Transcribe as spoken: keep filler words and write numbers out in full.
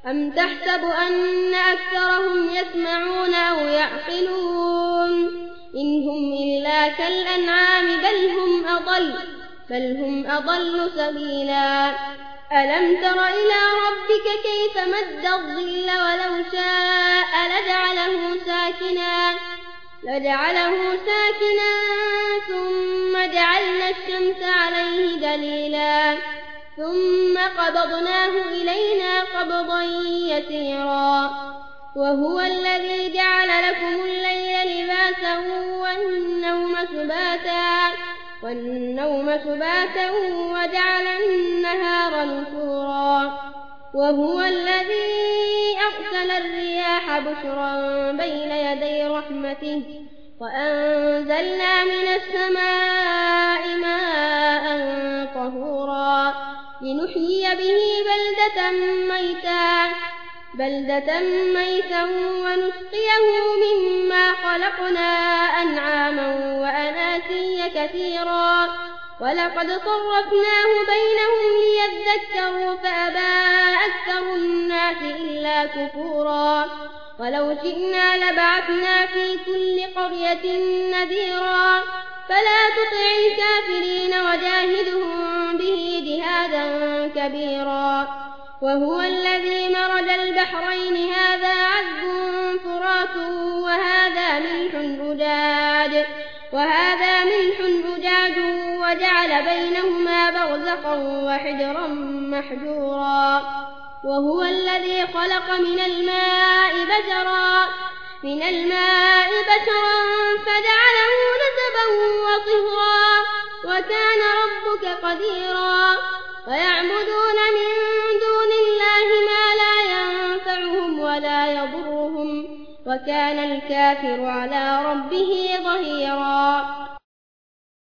أم تحسب أن أكثرهم يسمعون أو يعقلون إن هم إلا كالأنعام بل هم أضل بل هم أضل سبيلا ألم تر إلى ربك كيف مد الظل ولو شاء لجعله ساكنا لجعله ساكنا ثم جعلنا الشمس عليه دليلا ثم قبضناه إلينا قبضا يسيرا وهو الذي جعل لكم الليل لباسا والنوم سباتا والنوم سباتا وجعل النهار نشورا وهو الذي أرسل الرياح بشرا بين يدي رحمته وأنزلنا من السماء ماء طهورا لنحيي به بلدة ميتا بلدة ميتا ونسقيه مما خلقنا أنعاما وأناسيا كثيرا ولقد صرفناه بينهم ليذكروا فأبى أكثر الناس إلا كفورا ولو شئنا لبعثنا في كل قرية نذيرا فلا تطع الكافرين وجاهدهم به جهادا كبيرا وهو الذي مرج البحرين هذا عذب فرات وهذا ملح أجاج وهذا ملح أجاج وجعل بينهما برزخا وحجرا محجورا وهو الذي خلق من الماء بشرا من الماء بشرا فجعله نسبا وصهرا وكان ربك قديرا ويعبدون من دون الله ما لا ينفعهم ولا يضرهم وكان الكافر على ربه ظهيرا